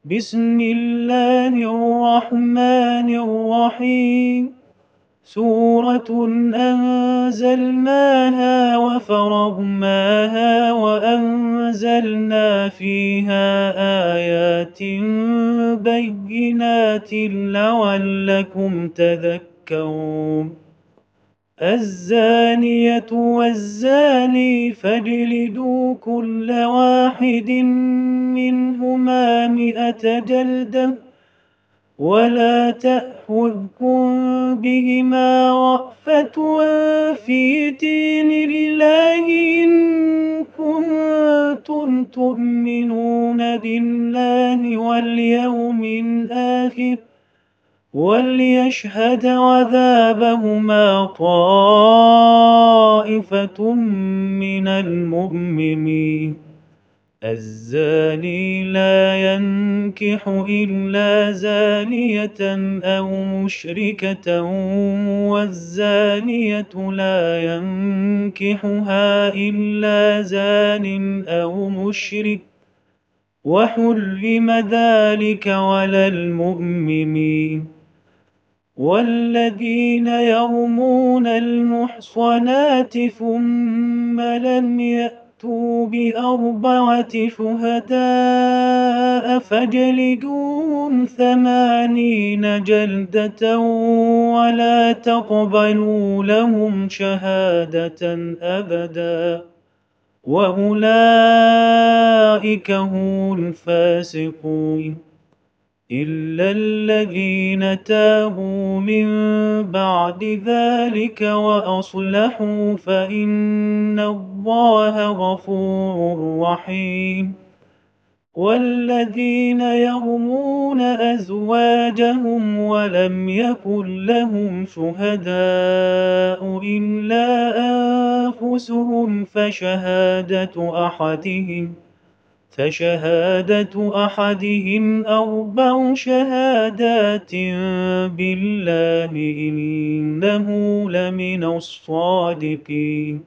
بسم الله الرحمن الرحيم. سورة أنزلناها وفرضناها وأنزلنا فيها آيات بينات لعلكم تذكرون. الزانية والزاني فاجلدوا كل واحد منهما 100 جلدة ولا تأخذكم بهما رأفة في دين الله إن كنتم تؤمنون بالله واليوم الآخر وليشهد عذابهما طائفة من المؤمنين. الزاني لا ينكح إلا زانية أو مشركة والزانية لا ينكحها إلا زان أو مشرك وحرم ذلك على المؤمنين. والذين يرمون المحصنات ثم لم يأتوا ب4 شهداء فاجلدوهم 80 جلدة ولا تقبلوا لهم شهادة أبدا وأولئك هم الفاسقون. إلا الذين تابوا من بعد ذلك وأصلحوا فإن الله غفور رحيم. والذين يرمون أزواجهم ولم يكن لهم شهداء إلا أنفسهم فشهادة أحدهم 4 شهادات بالله إنه لمن الصادقين.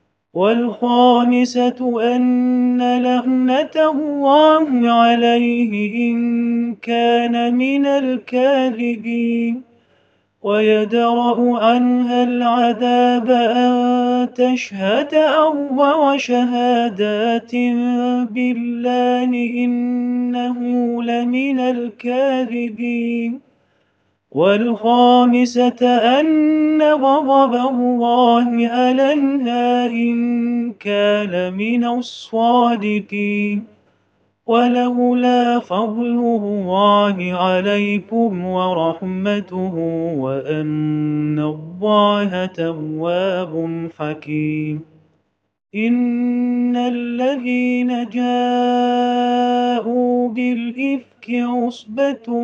والخامسة أن لعنة الله عليه إن كان من الكاذبين. ويدرأ عنها العذاب أن تشهد 4 شهادات بالله إنه لمن الكاذبين. والخامسة أن غضب الله عليها إن كان من الصادقين. ولولا فضل الله عليكم ورحمته وأن الله تواب حكيم. إن الذين جاءوا بالإفك عصبة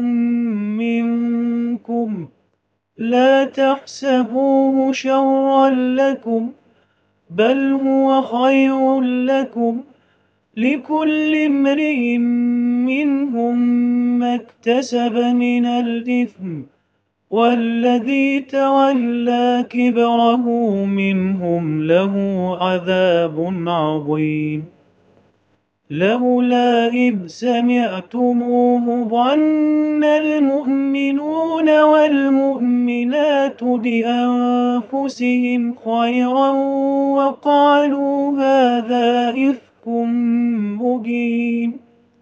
منكم لا تحسبوه شرا لكم بل هو خير لكم لكل امرئ منهم ما اكتسب من الإثم والذي تولى كبره منهم له عذاب عظيم. لولا إذ سمعتموه ظن المؤمنون والمؤمنات بأنفسهم خيرا وقالوا هذا إفك مبين.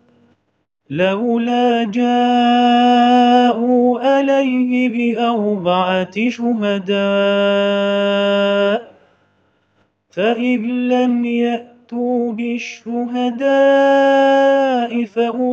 لولا جاءوا عليه ب4 شهداء فإن لم يأتوا بالشهداء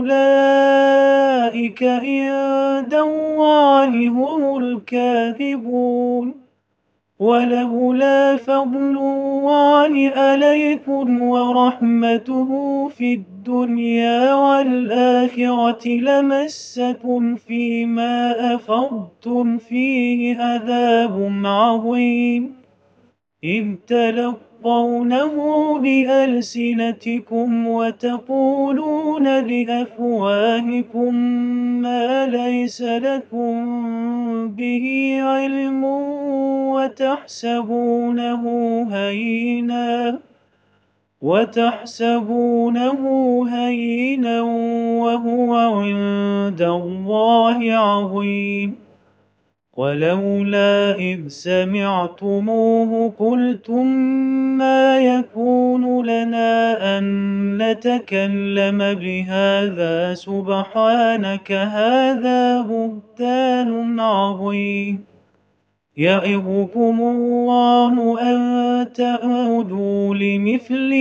فأولئك عند الله هم الكاذبون. ولولا فضل الله عليكم ورحمته في الدنيا والآخرة لمسكم فيما أفضتم فيه عذاب عظيم. إذ تلقونه بألسنتكم وتقولون بأفواهكم ما ليس لكم به علم وتحسبونه هينا وتحسبونه هينا وهو عند الله عظيم. ولولا إذ سمعتموه قلتم ما يكون لنا أن نتكلم بهذا سبحانك هذا بهتان عظيم. يعظكم الله أن تعودوا لمثله